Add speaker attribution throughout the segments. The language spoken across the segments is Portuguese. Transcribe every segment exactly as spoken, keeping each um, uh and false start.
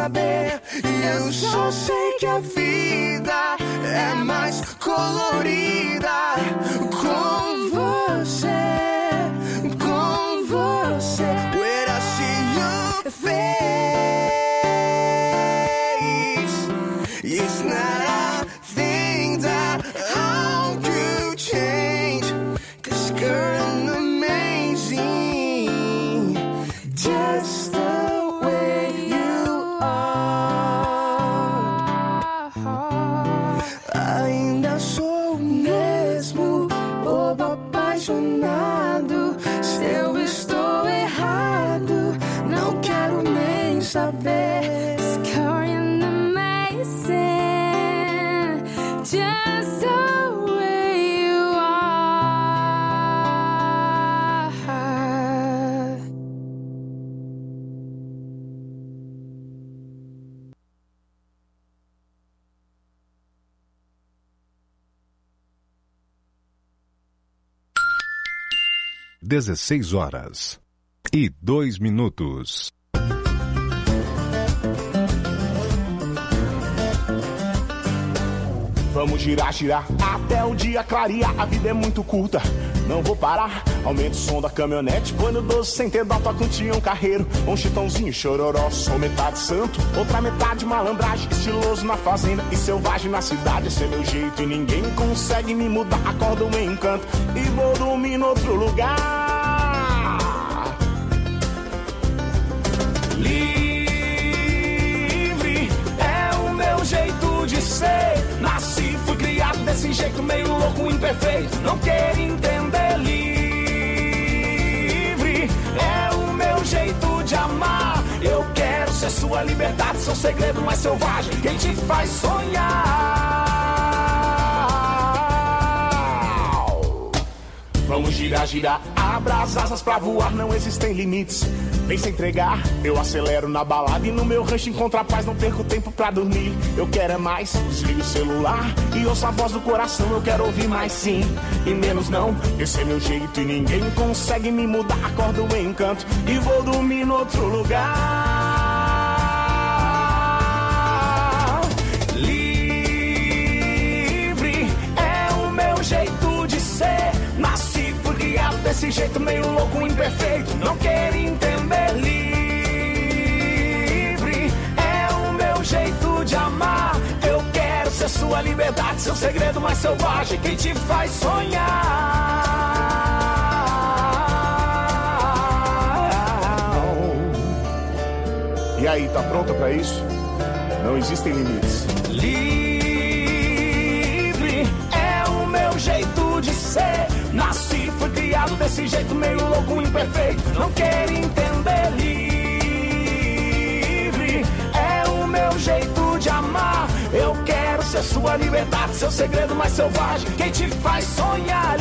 Speaker 1: saber. E eu só sei que a vida é mais colorida com você, com você. When I see your face, it's not a thing that I could change. 'Cause girl, I'm amazing, just the way you are. Ainda sou o mesmo bobo apaixonado. Se eu estou errado, não quero nem saber.
Speaker 2: Girl, you're amazing, just the way you are.
Speaker 3: dezesseis horas e dois minutos.
Speaker 4: Vamos girar, girar, até o dia clarear. A vida é muito curta, não vou parar. Aumenta o som da caminhonete, põe no doze sem ter dó, toca um Tião Carreiro, um Chitãozinho Chororó. Sou metade santo, outra metade malandragem, estiloso na fazenda e selvagem na cidade. Esse é meu jeito e ninguém consegue me mudar. Acordo em encanto e vou dormir no outro lugar. Livre é o meu jeito de ser. Nasci, fui criado desse jeito meio louco, imperfeito. Não quero entender. Livre é o meu jeito de amar. Eu quero ser sua liberdade, seu segredo mais selvagem, quem te faz sonhar. Vamos girar, girar, abra as asas pra voar, não existem limites. Vem se entregar, eu acelero na balada e no meu rancho encontro a paz, não perco tempo pra dormir. Eu quero é mais, desligo o celular e ouço a voz do coração. Eu quero ouvir mais sim e menos não. Esse é meu jeito e ninguém consegue me mudar. Acordo em encanto e vou dormir no outro lugar. Livre é o meu jeito de ser. Nasci, fui criado desse jeito meio louco, imperfeito. Não quero entender. Livre é o meu jeito de amar. Eu quero ser sua liberdade, seu segredo mais selvagem, quem te faz sonhar. E aí, tá pronta pra isso? Não existem limites. Livre é o meu jeito de ser. Nasci, fui criado desse jeito meio louco, imperfeito. Não quero entender. Livre é o meu jeito de amar. Eu quero ser sua liberdade, seu segredo mais selvagem, quem te faz sonhar.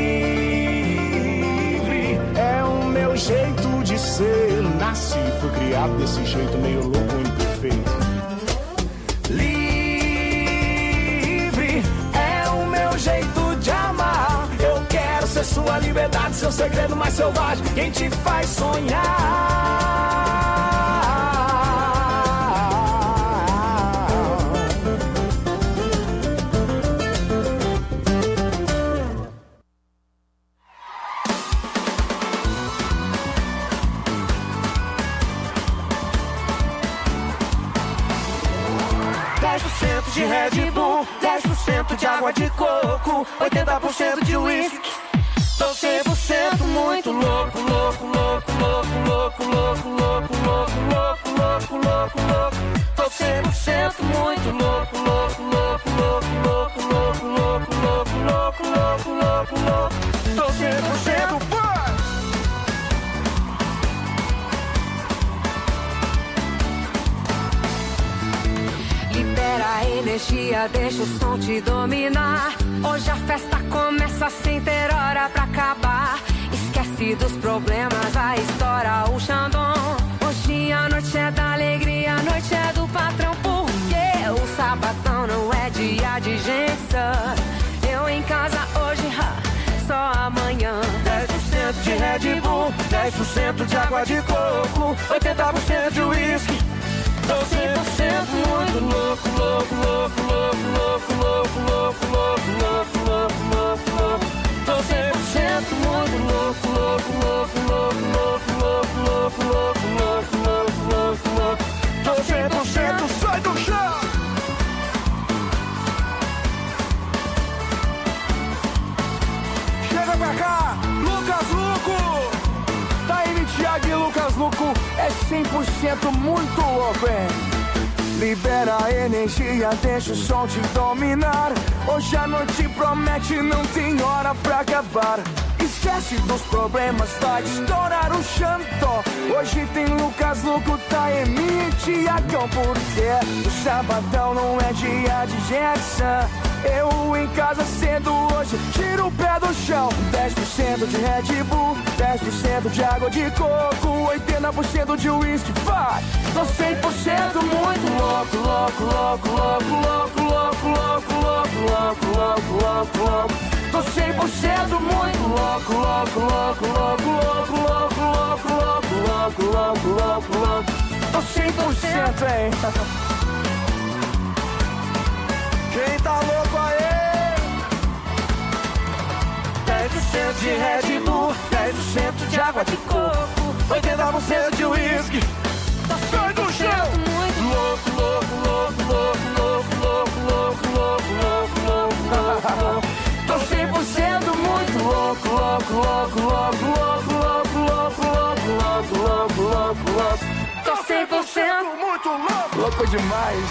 Speaker 4: Livre é o meu jeito de ser. Nasci, fui criado desse jeito meio louco, imperfeito. Livre é o meu jeito de amar. Eu quero ser sua liberdade, seu segredo mais selvagem, quem te faz sonhar.
Speaker 1: dez por cento de Red Bull, dez por cento de água de coco, oitenta por cento de whisky. Tô cem por cento muito louco, louco, louco, louco, louco, louco, louco, louco, louco, louco, louco, louco. Tô cem por cento muito louco, louco, louco, louco, louco, louco, louco, louco, louco, louco, louco, louco. Tô cem por cento pô!
Speaker 2: Libera a energia, deixa o som te dominar. Hoje a festa começa sem ter hora pra acabar. Esquece dos problemas, a história, o Xandão. Hoje a noite é da alegria, a noite é do patrão. Porque o sabadão não é dia de gente. Eu em casa hoje, ha, só amanhã.
Speaker 1: dez por cento de Red Bull, dez por cento de água de coco, oitenta por cento de whisky. Tô cem por cem por cento muito louco, hein? Libera a energia, deixa o som te dominar. Hoje a noite promete, não tem hora pra acabar. Esquece dos problemas, vai estourar o chantó. Hoje tem Lucas, Luco, Taemi e Tiagão. Porque o sabadão não é dia de Gerson. Eu em casa cedo hoje, tiro o pé do chão. Dez por cento de Red Bull, dez por cento de água de coco, oitenta por cento de uísque, vai! Tô cem por cento muito louco, louco, louco, louco, louco, louco, louco, louco, louco, louco, louco, louco. Tô cem por cento muito louco, louco, louco, louco, louco, louco, louco, louco, louco, louco, louco, louco. Tô cem por cento, hein? Quem tá louco aí? dez por cento de Red Bull, dez por cento de água de coco, oitenta por cento de uísque. Tá cem por cento muito louco, louco, louco, louco, louco, louco, louco, louco, louco, louco, louco, louco. Tô cem por cento muito louco, louco, louco, louco, louco, louco, louco, louco, louco, louco, louco, louco. Tô cem por cento muito louco. Louco demais.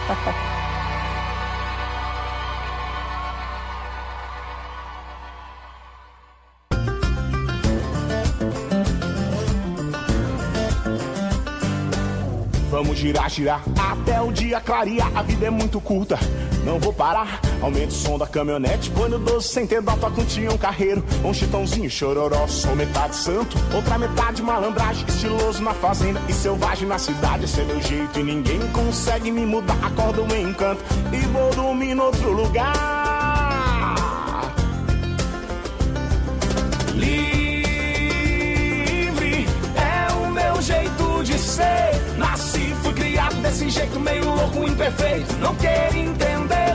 Speaker 4: Vamos girar, girar, até o dia clarear. A vida é muito curta, não vou parar. Aumenta o som da caminhonete, põe no doze sem ter dó, toca um Tião Carreiro, um Chitãozinho, Chororó. Sou metade santo, outra metade malandragem, estiloso na fazenda e selvagem na cidade. Esse é meu jeito e ninguém consegue me mudar. Acordo em encanto e vou dormir em outro lugar. Livre é o meu jeito de ser. Nasci, fui criado desse jeito meio louco, imperfeito. Não quero entender.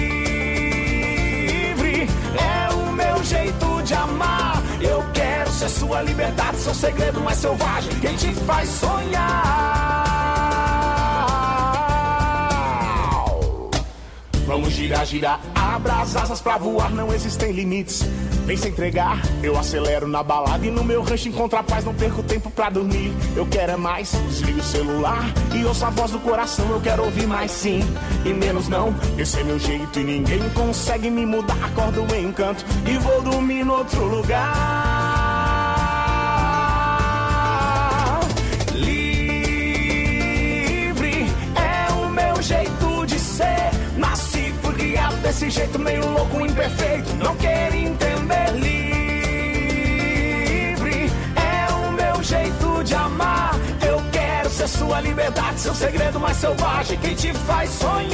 Speaker 4: Livre é o meu jeito de amar. Eu quero ser sua liberdade, seu segredo mais selvagem, quem te faz sonhar. Vamos girar, girar, abra as asas pra voar, não existem limites. Vem se entregar, eu acelero na balada e no meu rancho encontro a paz, não perco tempo pra dormir. Eu quero é mais, desligo o celular e ouço a voz do coração. Eu quero ouvir mais sim e menos não. Esse é meu jeito e ninguém consegue me mudar. Acordo em encanto e vou dormir em outro lugar. Livre é o meu jeito de ser. Nasci, fui criado desse jeito meio louco, imperfeito. Não quero entender. Livre é o meu jeito de amar. Eu quero ser sua liberdade, seu segredo mais selvagem, quem te faz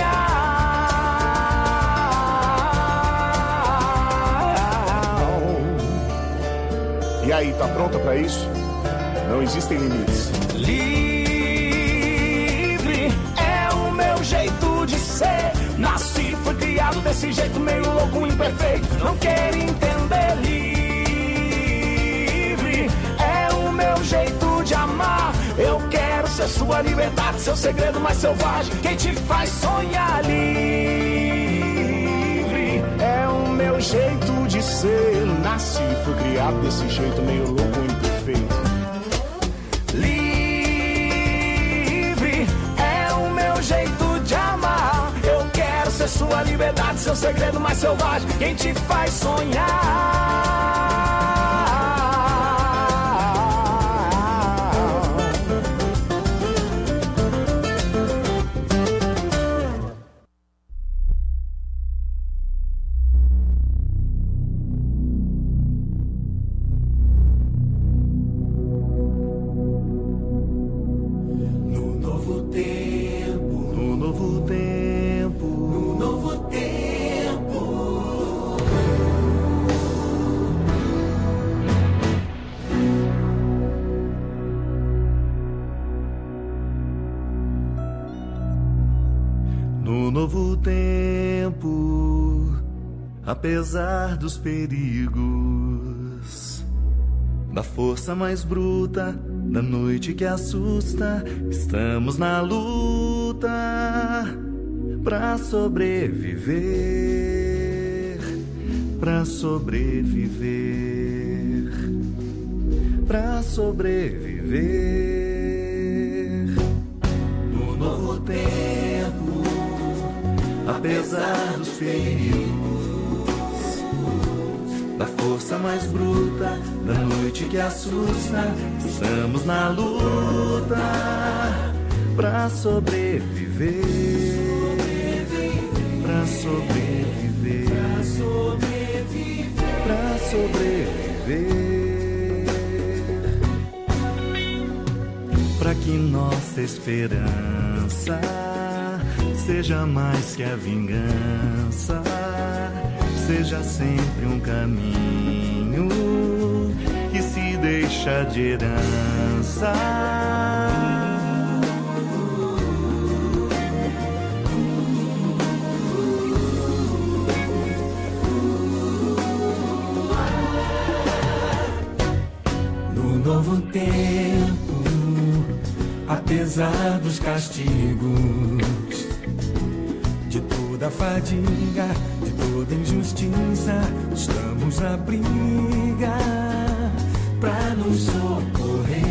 Speaker 4: sonhar. E aí, tá pronta pra isso? Não existem limites. Livre é o meu jeito de ser. Nasci, fui criado desse jeito meio louco, imperfeito. Não quero entender. Livre é o meu jeito de amar. Eu quero ser sua liberdade, seu segredo mais selvagem, quem te faz sonhar. Livre é o meu jeito de ser. Nasci, fui criado desse jeito meio louco, imperfeito. Livre é o meu jeito de amar. Eu quero ser sua liberdade, seu segredo mais selvagem, quem te faz sonhar.
Speaker 5: Apesar dos perigos, da força mais bruta, da noite que assusta, estamos na luta pra sobreviver, pra sobreviver, pra sobreviver. novo tempo, apesar dos perigos, da força mais bruta, da noite que assusta, estamos na luta pra sobreviver, pra sobreviver, pra sobreviver, pra sobreviver, pra que nossa esperança seja mais que a vingança, seja sempre um caminho que se deixa de herança.
Speaker 1: No novo tempo, apesar dos castigos, de toda fadiga, de toda injustiça, estamos na briga pra nos socorrer,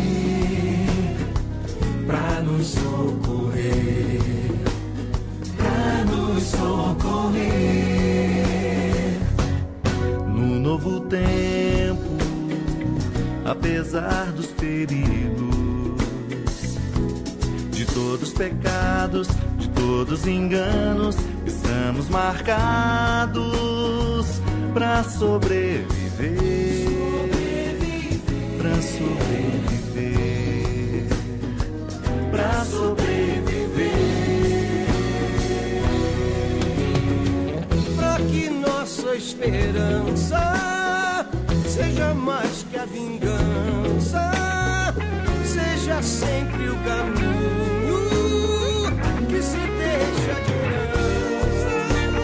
Speaker 1: pra nos socorrer, pra nos socorrer.
Speaker 5: No novo tempo, apesar dos perigos, de todos os pecados, de todos os enganos, estamos marcados pra sobreviver, pra sobreviver, pra sobreviver,
Speaker 1: Pra que nossa esperança seja mais que a vingança, seja sempre o caminho que se deixa de herança.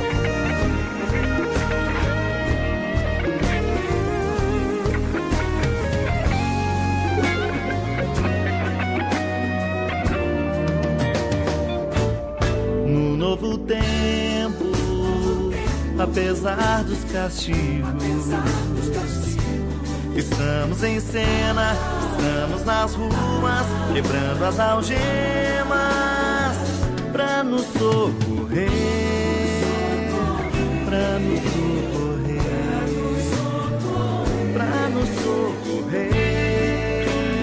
Speaker 5: no novo tempo, apesar dos castigos, estamos em cena, estamos nas ruas, quebrando as algemas pra nos socorrer, pra nos socorrer, pra nos socorrer.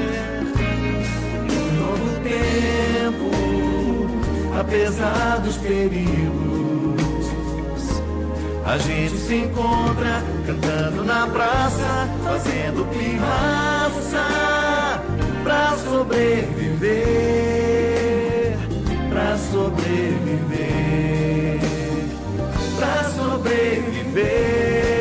Speaker 5: Novo tempo, apesar dos perigos, a gente se encontra cantando na praça, fazendo pirraça pra sobreviver, pra sobreviver, pra sobreviver.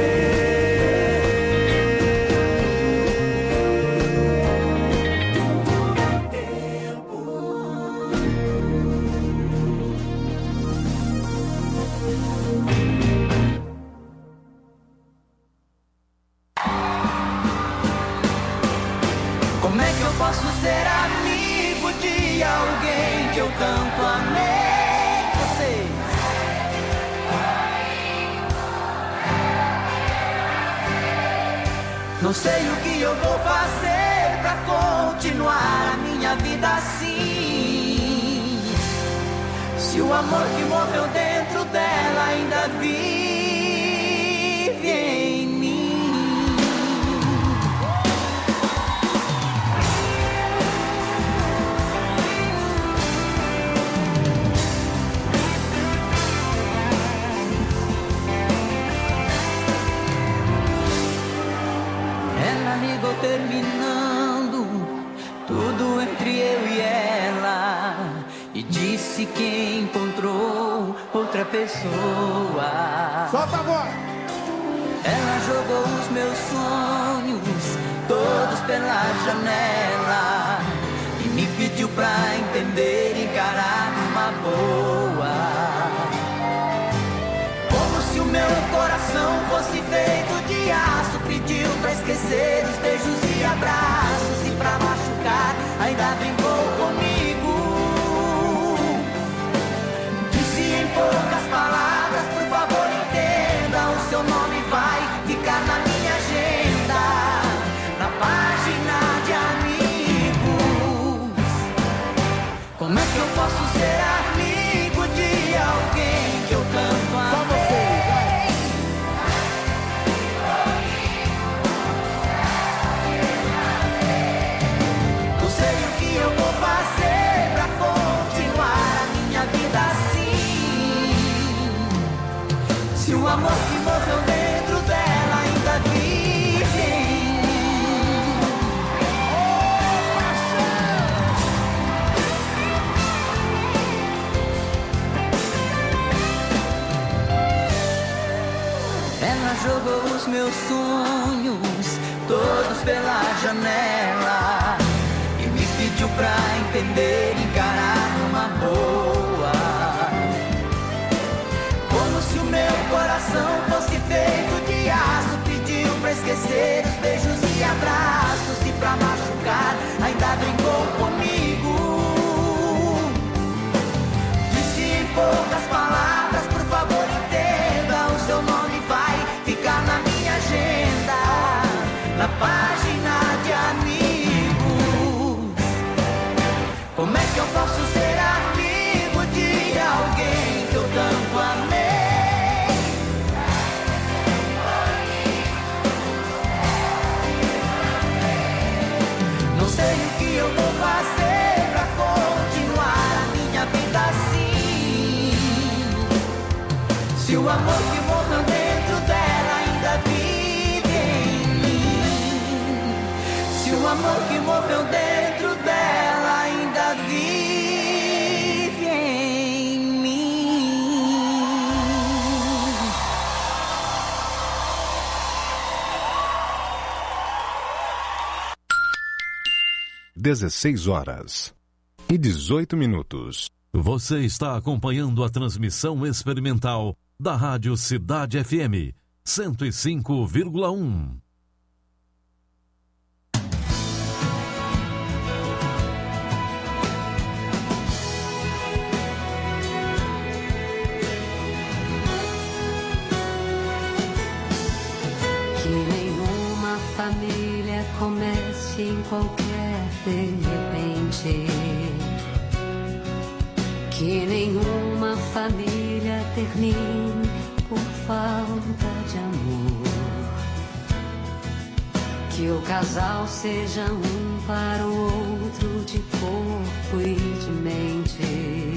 Speaker 1: Como é que eu posso ser amigo de alguém que eu tanto amei? Vocês. Não sei o que eu vou fazer pra continuar a minha vida assim. Se o amor que morreu dentro dela ainda vive em mim. Ela ligou terminando tudo entre eu e ela e disse que encontrou outra pessoa.
Speaker 4: Solta a voz!
Speaker 1: Ela jogou os meus sonhos todos pela janela e me pediu pra entender e encarar uma boa. Como se o meu coração fosse feito de aço, pediu pra esquecer os beijos e abraços, e pra machucar ainda brincou comigo. Disse em poucas palavras, por favor entenda, o seu nome vai ficar na minha agenda, na página de amigos. Como é que eu posso
Speaker 5: jogou os meus sonhos todos pela janela e me pediu pra entender e encarar numa boa. Como se o meu coração fosse feito de aço, pediu pra esquecer os beijos e abraços, e pra machucar ainda brincou comigo. Disse em poucas palavras, por favor entenda, o seu nome vai ficar na minha agenda, na página de amigos. Como é que eu posso ser amigo de alguém que eu tanto amei? Não sei o que eu vou fazer pra continuar a minha vida assim. Se o amor que morreu dentro dela ainda vive em mim. Se o amor que morreu dentro dela ainda vive em mim.
Speaker 3: dezesseis horas e dezoito minutos.
Speaker 6: Você está acompanhando a transmissão experimental da Rádio Cidade F M cento e cinco vírgula um.
Speaker 2: Que nenhuma família comece em qualquer de repente. Que nenhuma família termine por falta de amor. Que o casal seja um para o outro de corpo e de mente.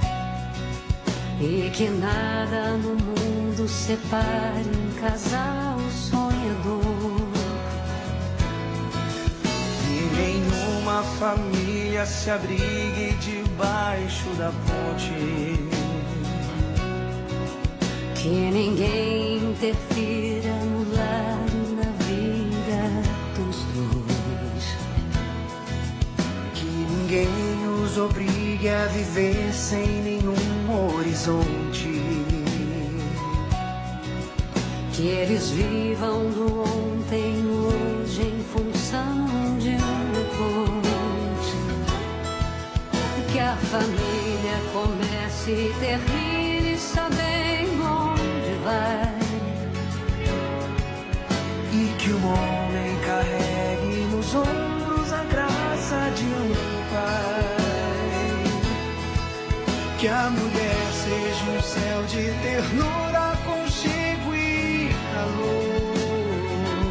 Speaker 2: E que nada no mundo separe um casal sonhador.
Speaker 5: Que nenhuma família se abrigue debaixo da ponte.
Speaker 2: Que ninguém interfira no lar e na vida dos dois.
Speaker 5: Que ninguém os obrigue a viver sem nenhum horizonte.
Speaker 2: Que eles vivam do ontem no hoje em função de um depois. Que a família comece e termine sabendo onde vai.
Speaker 5: E que o homem carregue nos ombros a graça de um pai. Que a mulher seja um céu de ternura, aconchego e calor.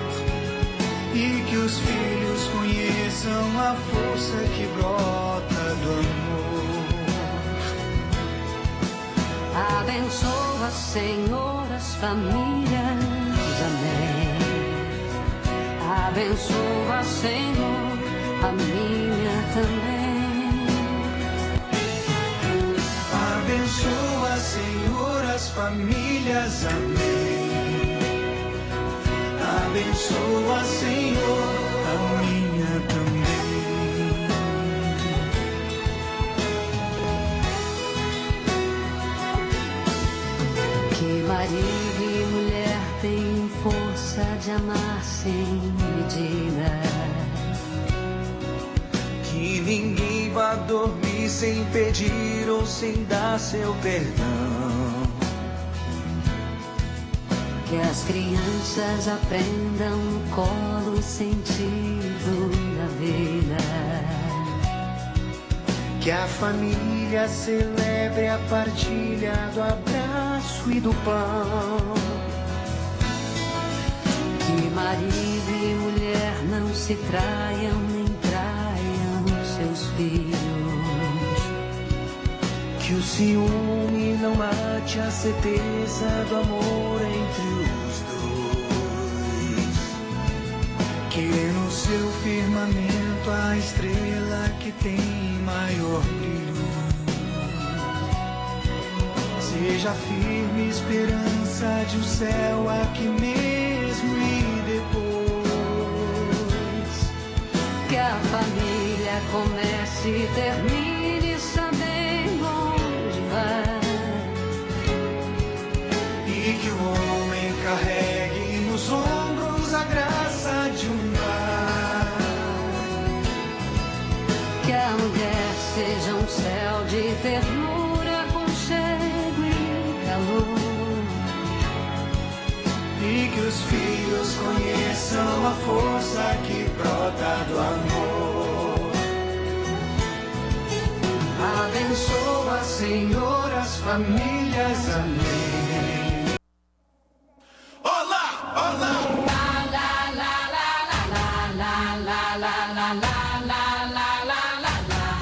Speaker 5: E que os filhos conheçam a força que brota do amor.
Speaker 2: Abençoa, Senhor, as famílias, amém. Abençoa, Senhor, a minha também.
Speaker 5: Abençoa, Senhor, as famílias, amém. Abençoa, Senhor, a minha também.
Speaker 2: Que marido e mulher tenham força de amar sem medida.
Speaker 5: Que ninguém vá dormir sem pedir ou sem dar seu perdão.
Speaker 2: Que as crianças aprendam no colo o sentido da vida.
Speaker 5: Que a família celebre a partilha do abraço e do pão.
Speaker 2: Que marido e mulher não se traiam nem traiam seus filhos.
Speaker 5: Que o ciúme não mate a certeza do amor entre os dois. Que no seu firmamento a estrela que tem maior brilho seja firme esperança
Speaker 7: graça de um céu aqui mesmo e depois
Speaker 2: que a família comece e termine sabendo onde vai,
Speaker 7: e que o homem carregue nos ombros a graça de um lar,
Speaker 2: que a mulher seja um céu de ternura, aconchego e calor,
Speaker 7: e que os filhos conheçam a força que brota do amor.
Speaker 2: Abençoa, Senhor, as famílias, amém.
Speaker 7: Olá, olá!
Speaker 2: La la la la la la la la la la la la la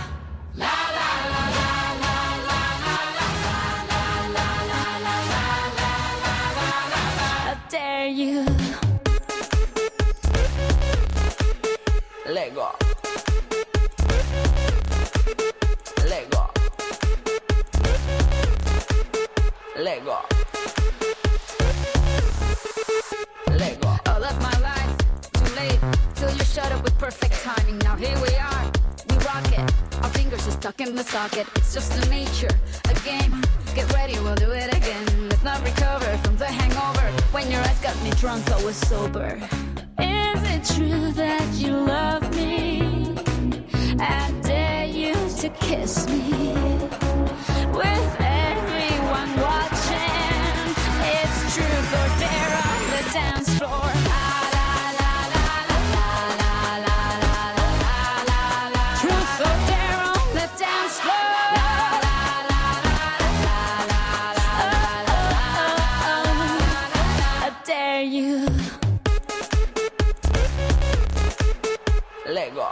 Speaker 2: la. Dare you? Lego. Lego. Lego. Lego. All of my life, too late, till you shut up with perfect timing. Now here we are, we rock it. Our fingers are stuck in the socket. It's just the nature, a game. Get ready, we'll do it again. Let's not recover from the hangover. When your eyes got me drunk, I was sober. Is it true that you love me? I dare you to kiss me. With everyone watching, it's truth or dare on the dance floor. Truth or dare on the dance floor. I dare you. Lego.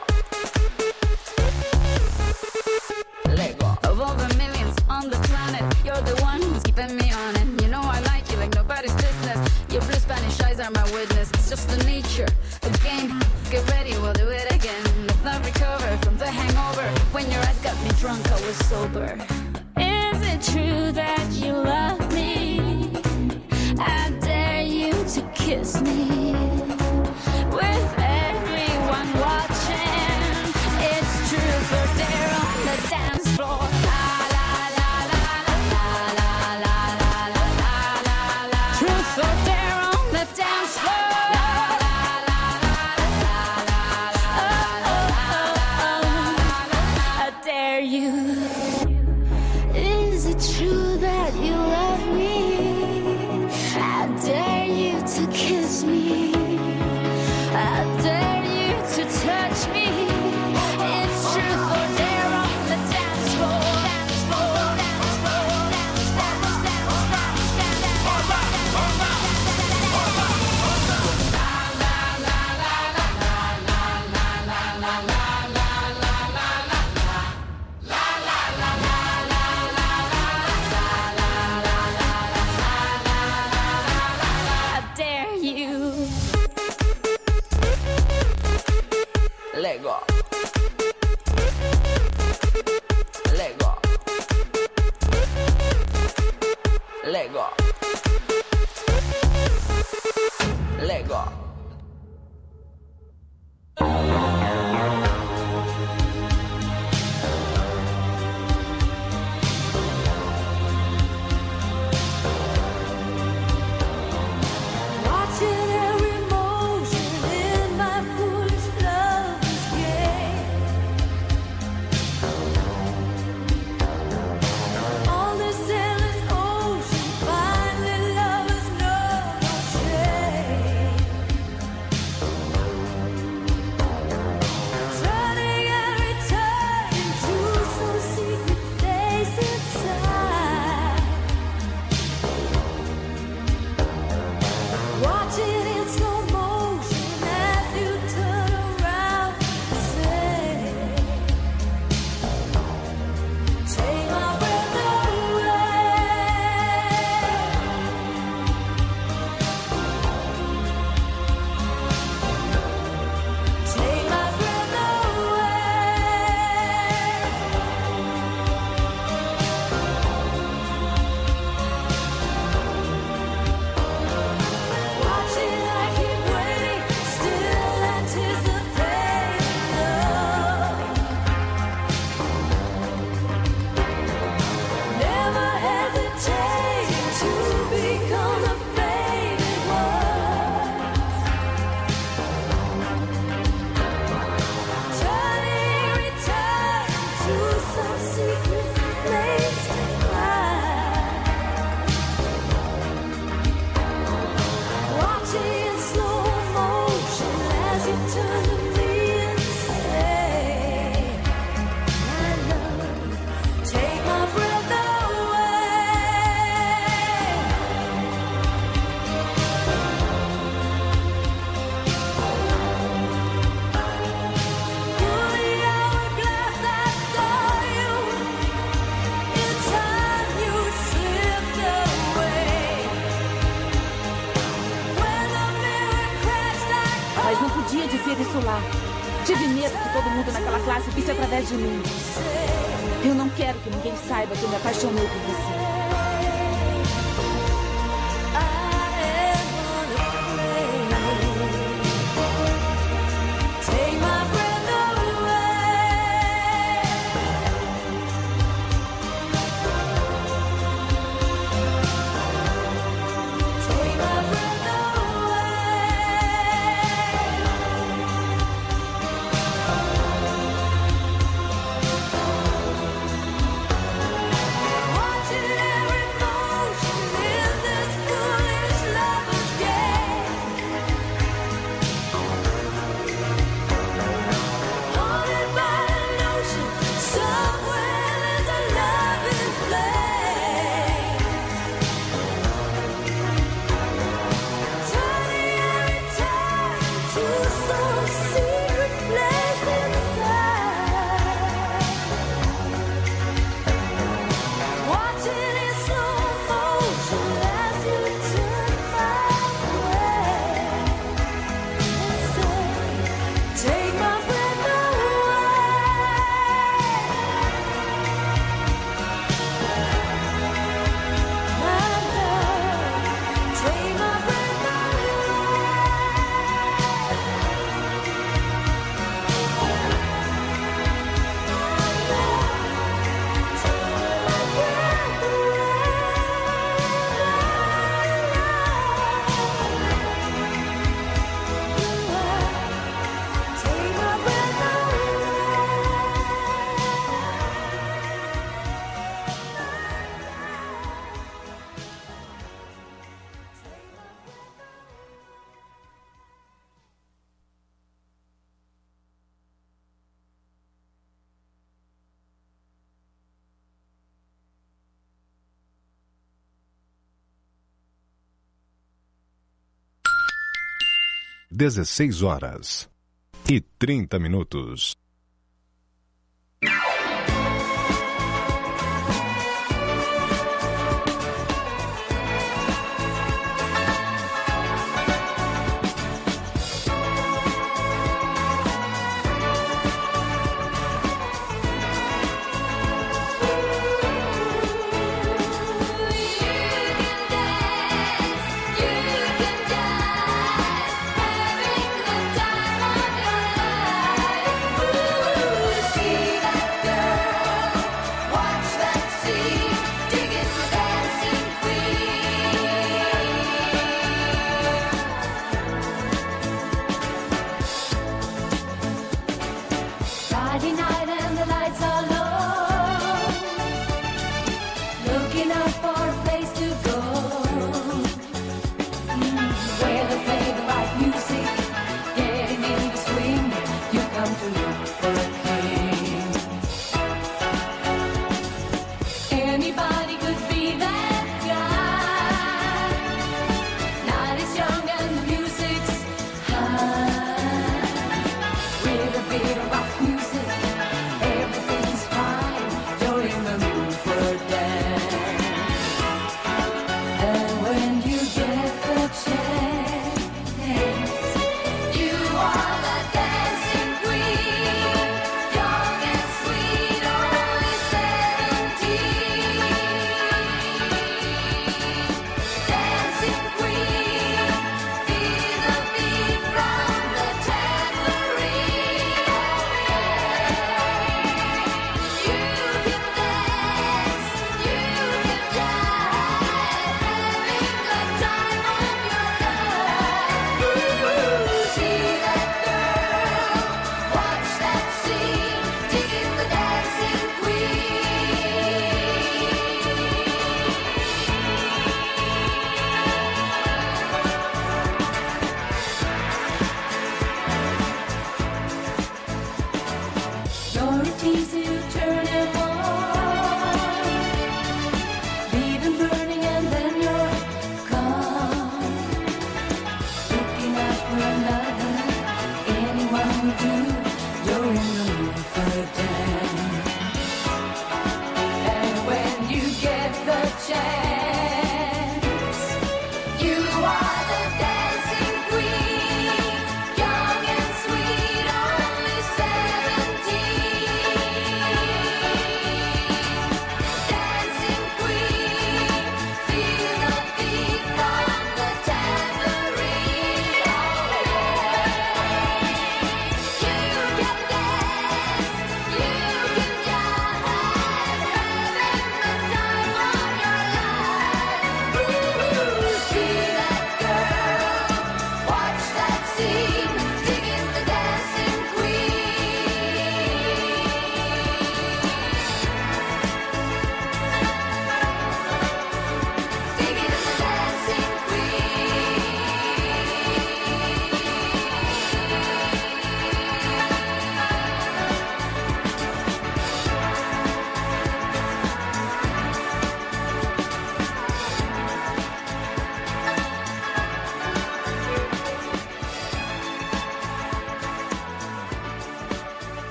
Speaker 2: Lego. Of all the millions on the planet, you're the one who's keeping me on it. You know I like you like nobody's business. Your blue Spanish eyes are my witness. It's just the nature, a game. Get ready, we'll do it again. Let's not recover from the hangover. When your eyes got me drunk, I was sober. Is it true that you love me? I dare you to kiss me. With everyone watching, it's truth or dare on the dance floor. Truth or dare on the dance floor. I dare you. Is it true that you love me? I dare you to kiss me.
Speaker 8: Isso lá. Tive medo que todo mundo naquela classe visse através de mim. Eu não quero que ninguém saiba que eu me apaixonei por você.
Speaker 3: dezesseis horas e trinta minutos.
Speaker 9: Having the time of your life.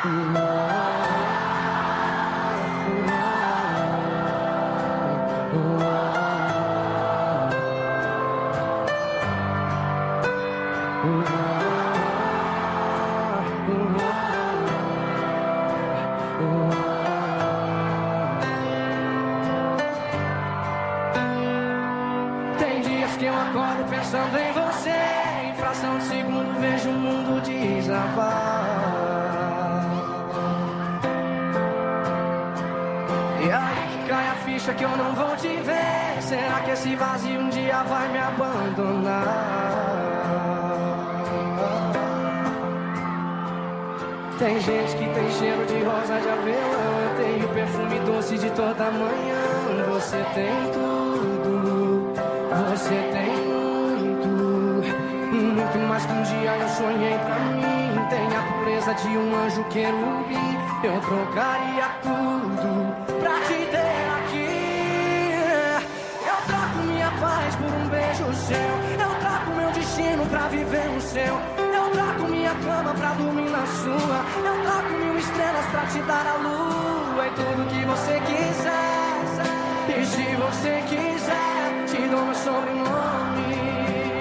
Speaker 1: Tem dias que eu acordo pensando em você, em fração de segundo vejo o mundo desabar. E aí que cai a ficha que eu não vou te ver. Será que esse vazio um dia vai me abandonar? Tem gente que tem cheiro de rosa de avelã, tem o perfume doce de toda manhã. Você tem tudo, você tem muito, muito mais que um dia eu sonhei pra mim. Tem a pureza de um anjo querubim. Eu trocaria tudo pra te ter aqui. Eu troco minha paz por um beijo seu. Eu troco meu destino pra viver o seu. Eu troco minha cama pra dormir na sua. Eu troco mil estrelas pra te dar a lua. E tudo que você quiser. E se você quiser, te dou meu sobrenome.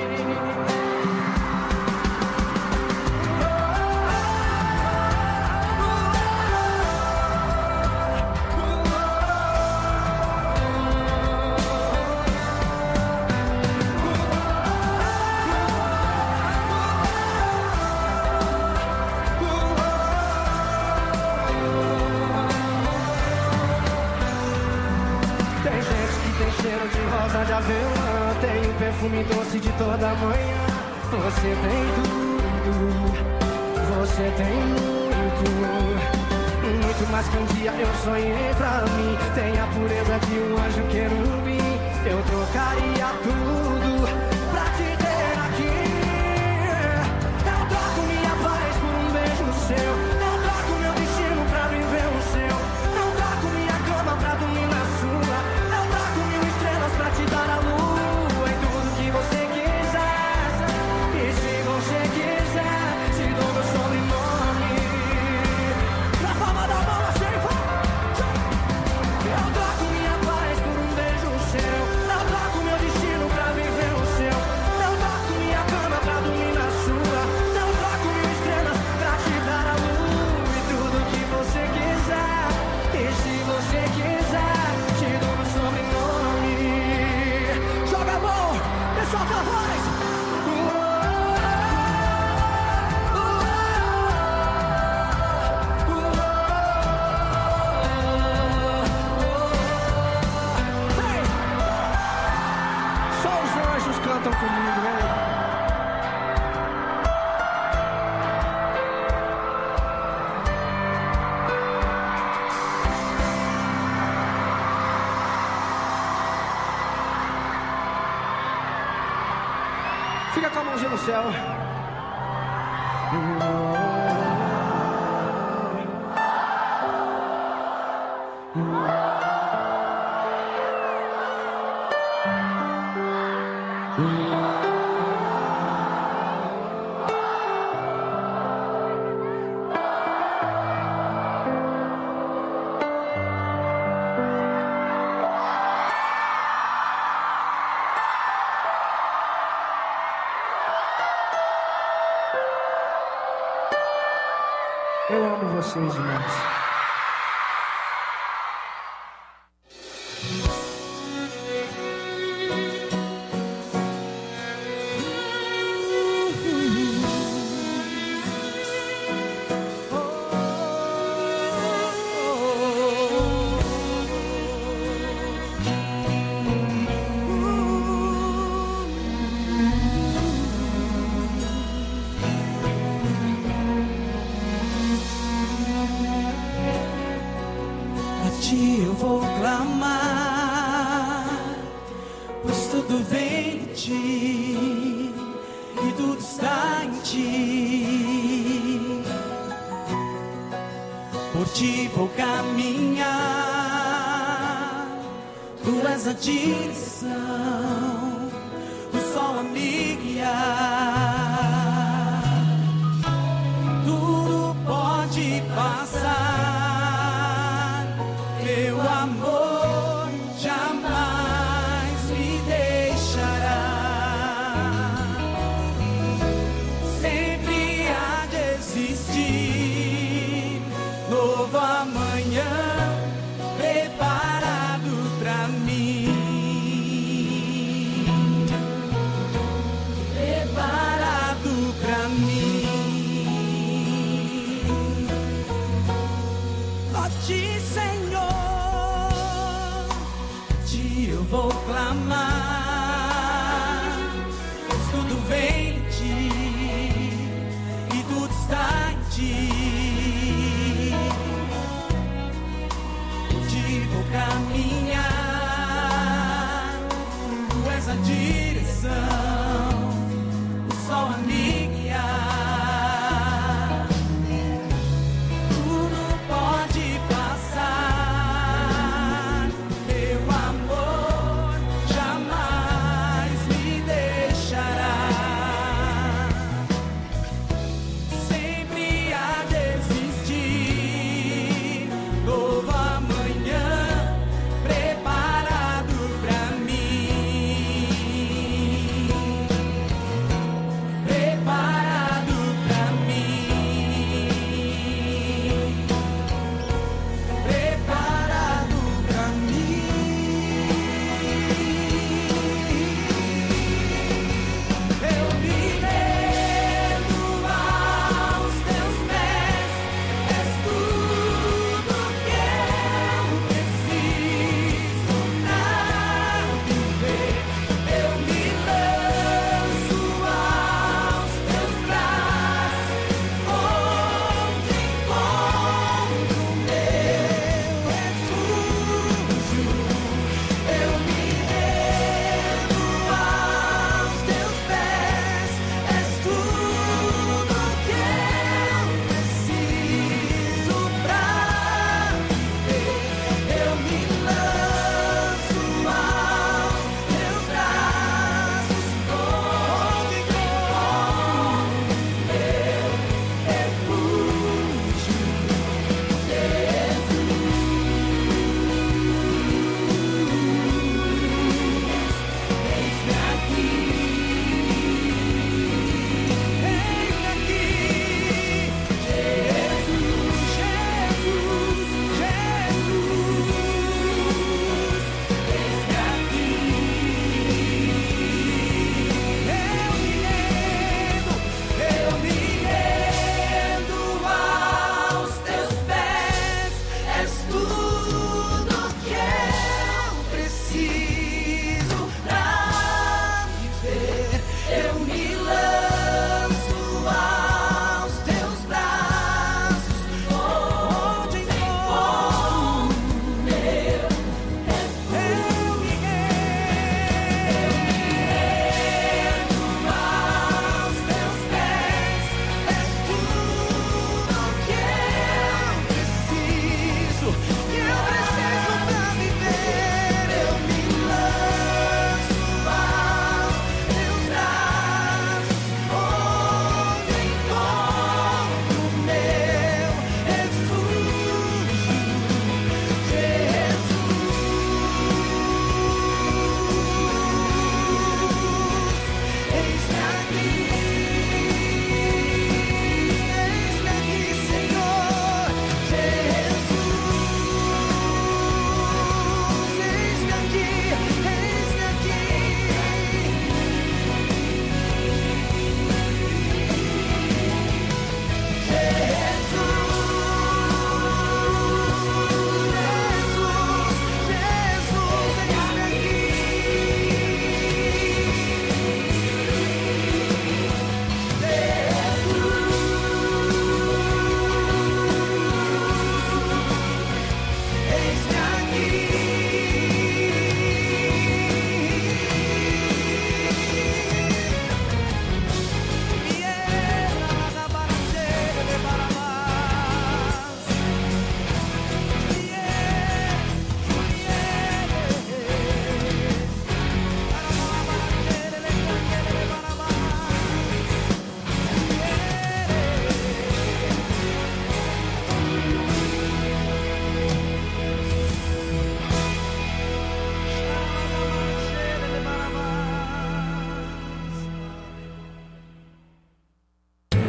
Speaker 1: Cheiro de rosa de avelã, tem o perfume doce de toda manhã. Você tem tudo, você tem muito, muito mais que um dia eu sonhei pra mim. Tem a pureza de um anjo querubim. Eu trocaria tudo pra te ter aqui. Eu troco minha paz por um beijo seu. Eu troco meu destino pra viver o seu. Eu troco minha cama pra dormir na sua. Pra te dar a lua e tudo que você quiser. E se você quiser, te dou meu sobrenome. Na palma da mão, assim vai. Eu troco minha paz por um beijo seu. Eu troco meu destino pra viver o seu. Eu troco minha cama pra dormir na sua. Eu troco mil estrelas pra te dar a lua e tudo que você quiser. E se você quiser, te dou meu sobrenome. Joga a mão, solta a voz. Hey. Só os anjos cantam comigo, né? Fica com a mãozinha no céu. Eu amo vocês demais.
Speaker 5: Eu vou clamar, pois tudo vem de ti e tudo está em ti. Por ti vou caminhar, tu és a direção, o sol a me guiar. Tudo pode passar,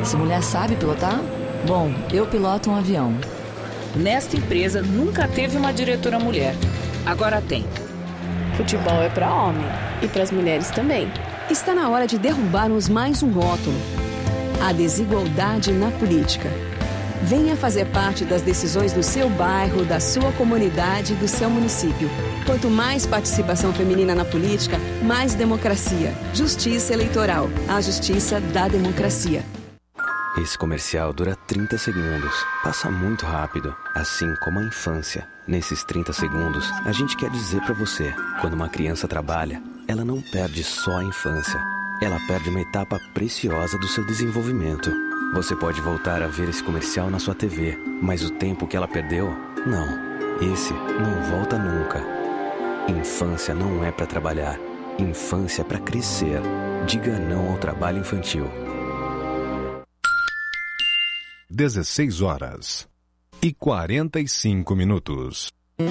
Speaker 9: Essa mulher sabe pilotar? Bom, eu piloto um avião.
Speaker 10: Nesta empresa nunca teve uma diretora mulher. Agora tem.
Speaker 11: Futebol é para homem e para as mulheres também.
Speaker 12: Está na hora de derrubarmos mais um rótulo: a desigualdade na política. Venha fazer parte das decisões do seu bairro, da sua comunidade, do seu município. Quanto mais participação feminina na política, mais democracia. Justiça Eleitoral. A justiça da democracia.
Speaker 13: Esse comercial dura trinta segundos. Passa muito rápido, assim como a infância. Nesses trinta segundos, a gente quer dizer pra você: quando uma criança trabalha, ela não perde só a infância. Ela perde uma etapa preciosa do seu desenvolvimento. Você pode voltar a ver esse comercial na sua T V, mas o tempo que ela perdeu, não. Esse não volta nunca. Infância não é pra trabalhar. Infância é pra crescer. Diga não ao trabalho infantil.
Speaker 3: dezesseis horas e quarenta e cinco minutos.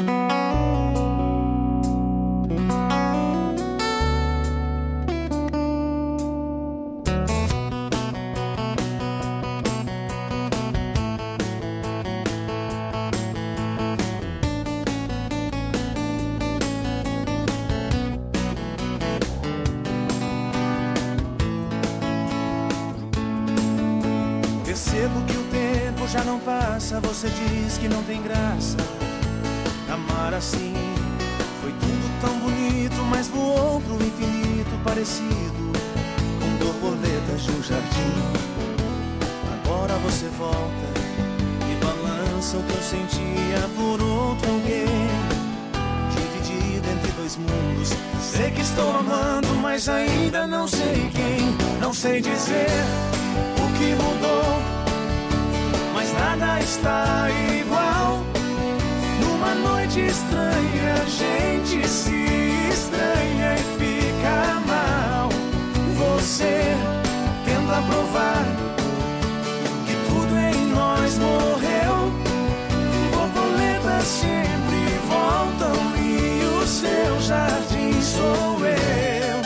Speaker 7: Percebo que o tempo já não passa. Você diz que não tem graça amar assim. Foi tudo tão bonito, mas voou pro infinito, parecido com borboletas de um jardim. Agora você volta e balança o que eu sentia por outro alguém, dividido entre dois mundos. Sei que estou amando, mas ainda não sei quem. Não sei dizer o que mudou, mas nada está igual. Numa noite estranha, a gente se estranha e fica mal. Você tenta provar que tudo em nós morreu. Borboletas sempre voltam e o seu jardim sou eu.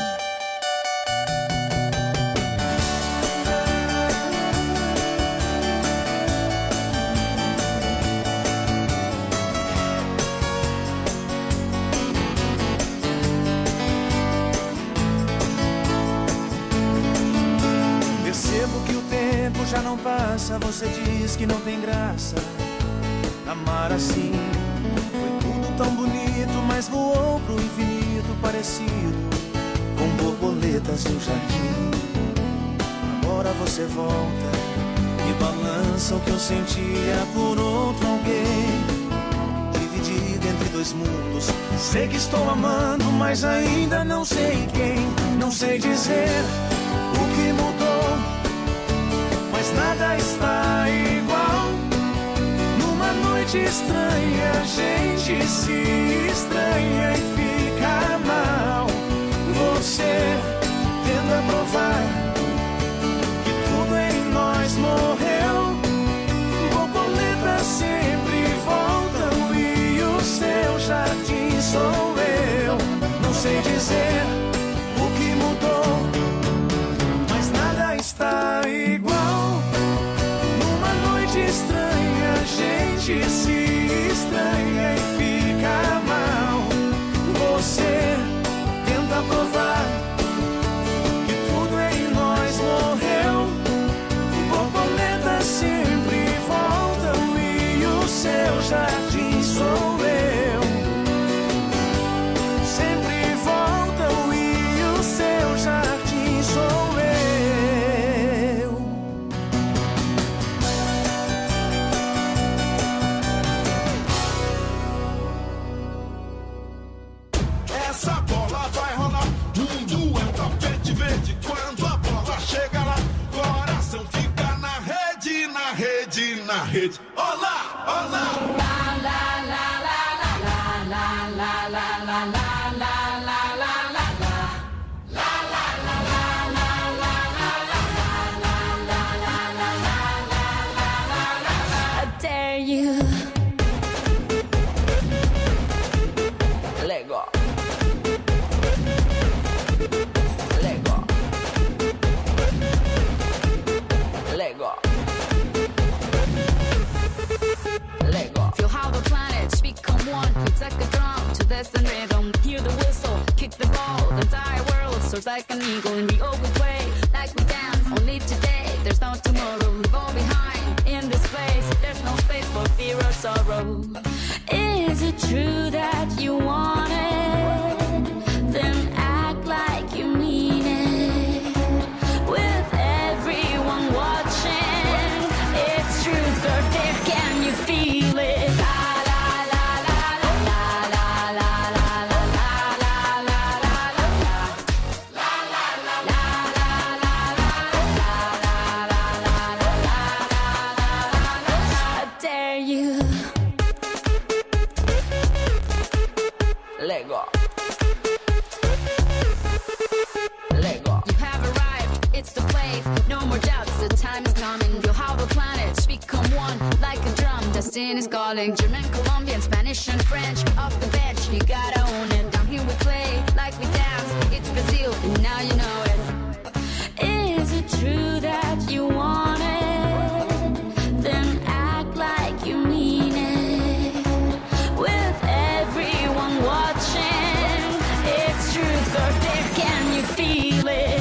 Speaker 7: Já não passa, você diz que não tem graça amar assim. Foi tudo tão bonito, mas voou pro infinito, parecido com borboletas no jardim. Agora você volta e balança o que eu sentia por outro alguém, dividido entre dois mundos. Sei que estou amando, mas ainda não sei quem. Não sei dizer o que mudou, mas nada está igual. Numa noite estranha, a gente se estranha e fica mal. Você tenta provar que tudo em nós morreu. Borboletas sempre voltam e o seu jardim sou eu. Não sei dizer o que mudou, mas nada está igual. Estranha, a gente se estranha e fica mal. Você tenta provar que tudo em nós morreu. Borboletas sempre voltam e o seu jardim sou eu. Sempre voltam e o seu jardim sou eu.
Speaker 14: Na rede, olá, olá. La la la la la la la la la la la la la la la la la. I dare you. Let go. Let go. Let go.
Speaker 15: amigo. In Rio we play like we dance. Only today, there's no tomorrow. Leave all behind in this place. There's no space for fear or sorrow. Is it true that you want it? Then act like you mean it. With everyone watching, it's truth or dare. Can you feel it? Lego. Lego. You have arrived, it's the place. No more doubts, the time is coming. You'll have a planet, become one like a drum. Destiny's calling. German, Colombian, Spanish, and French. Off the bench, you gotta own it. Down here we play like we dance. It's Brazil, and now you know it. Is it true that you want it? Then act like you mean it. With everyone watching, it's truth or dare. Can you feel it?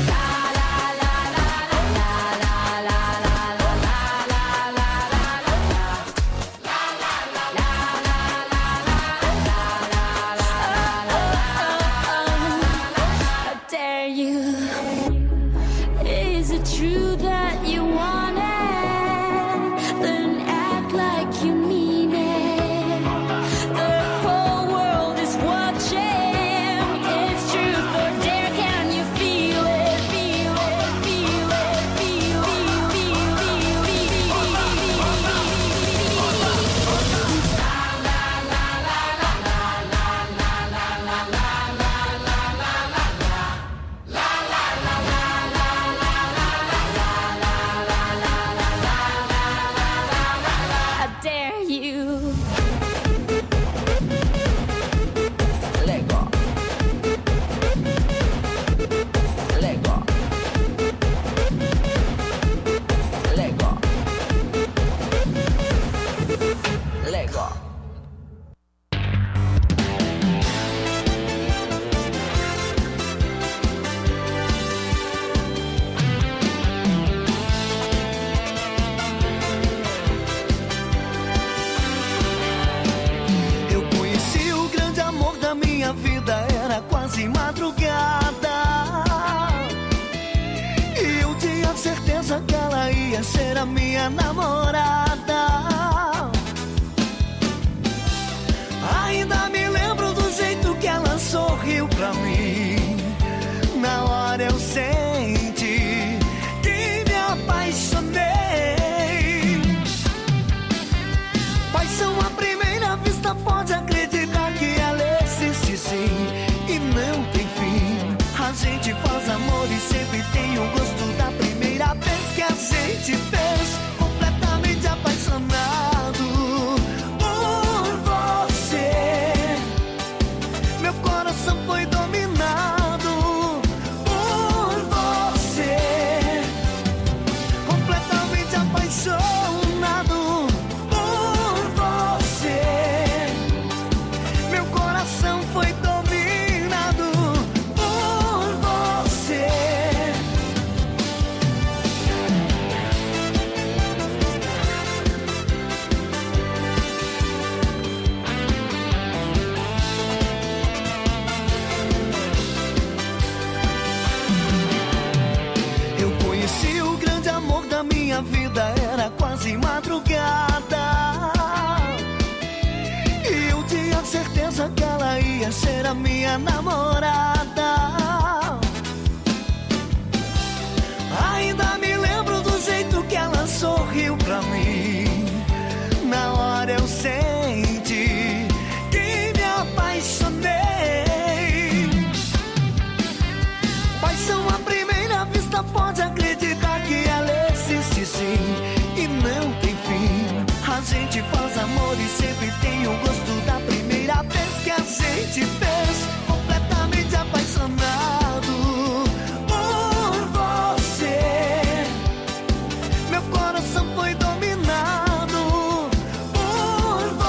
Speaker 5: Ser a minha namorada. Ainda me lembro do jeito que ela sorriu pra mim. Na hora eu senti que me apaixonei. Paixão à primeira vista, pode acreditar que ela existe sim e não tem fim. A gente faz amor e sempre tem o gosto da primeira vez que a gente fez, completamente apaixonado por você. Meu coração foi dominado por você, completamente apaixonado por você. Meu coração foi dominado por você. Minha vida era quase madrugada e eu tinha certeza que ela ia ser a minha namorada. Ainda me lembro do jeito que ela sorriu pra mim. Na hora eu senti que me apaixonei. Paixão à primeira vista, pode acreditar que ela existe sim e não tem fim. A gente faz amor e sempre tem o gosto da primeira vez que a gente fez, completamente apaixonado por você. Meu coração foi dominado por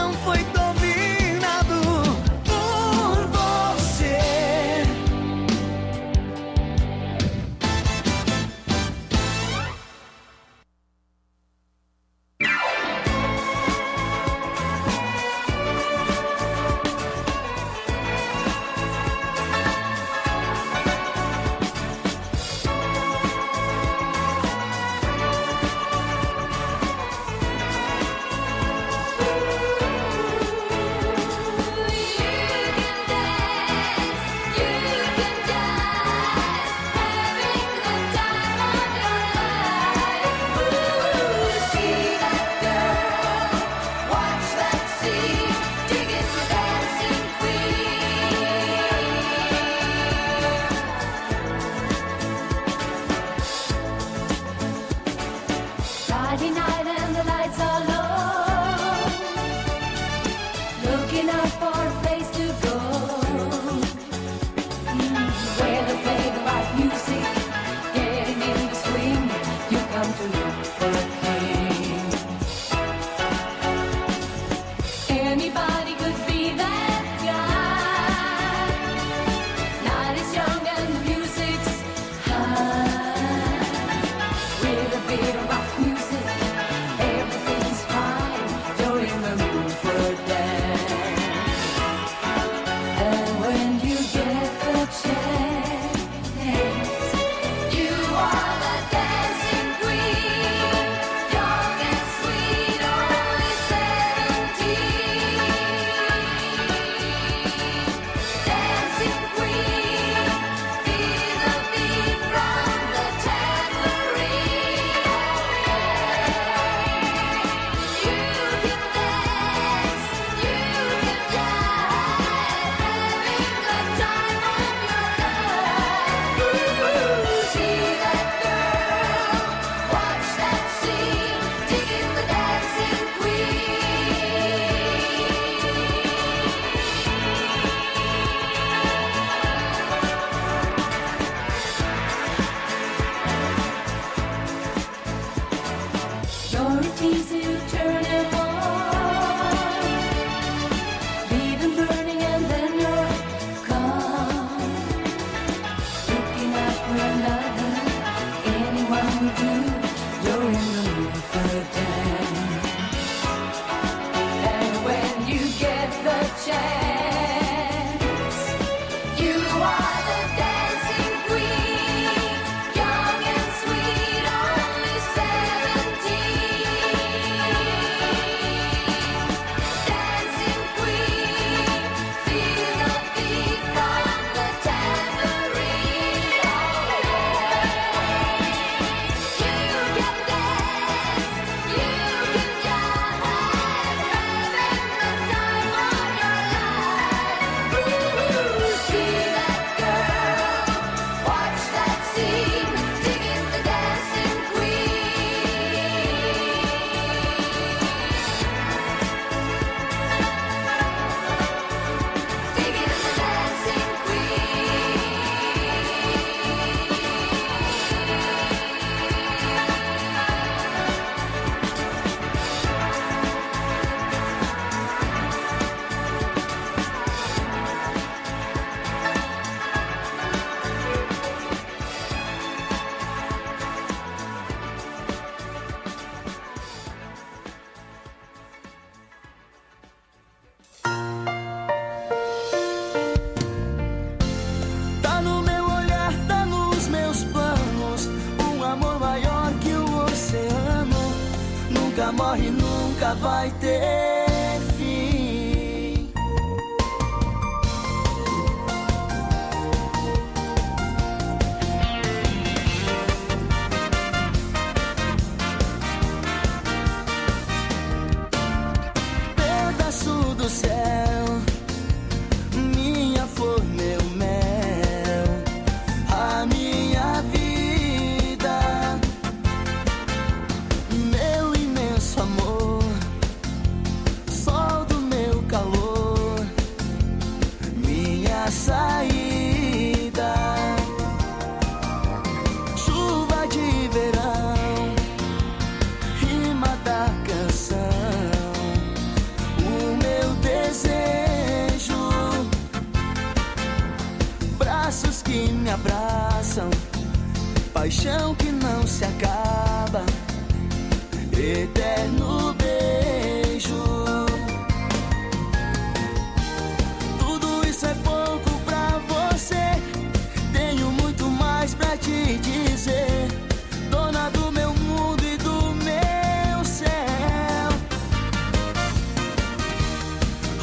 Speaker 5: coração foi dominado por você.
Speaker 2: Friday night and the lights are low, looking out for a place to go, mm, where they play the right music, getting in the swing. You come to look for a king. Anybody could be that guy. Night is young and the music's high. With a bit of rock music, everything's fine. You're in the mood for a dance. And when you get the chance, you are the dancing queen. Young and sweet, only seventeen. Dancing queen, feel the beat from the tambourine. You can dance, you can jive, having the time of your life. See that girl, watch that scene, digging the dancing queen. Your routine's to turn them on, leave them burning and then you're gone. Looking out for another, anyone will do. You're in the mood for a dance. And when you get the chance, you are the dancing queen. Young and sweet, only seventeen. Dancing queen, feel the beat from the tambourine. You can dance, you can jive, having the time of your life. Ooh, see that girl, watch that scene, digging the dancing queen. Digging the dancing
Speaker 5: Tá no meu olhar, tá nos meus planos. Um amor maior que o oceano. Nunca morre, nunca vai ter fim. Pedaço do céu, minha flor, meu mel, a minha vida, meu imenso amor.
Speaker 16: abraçam, paixão que não se acaba.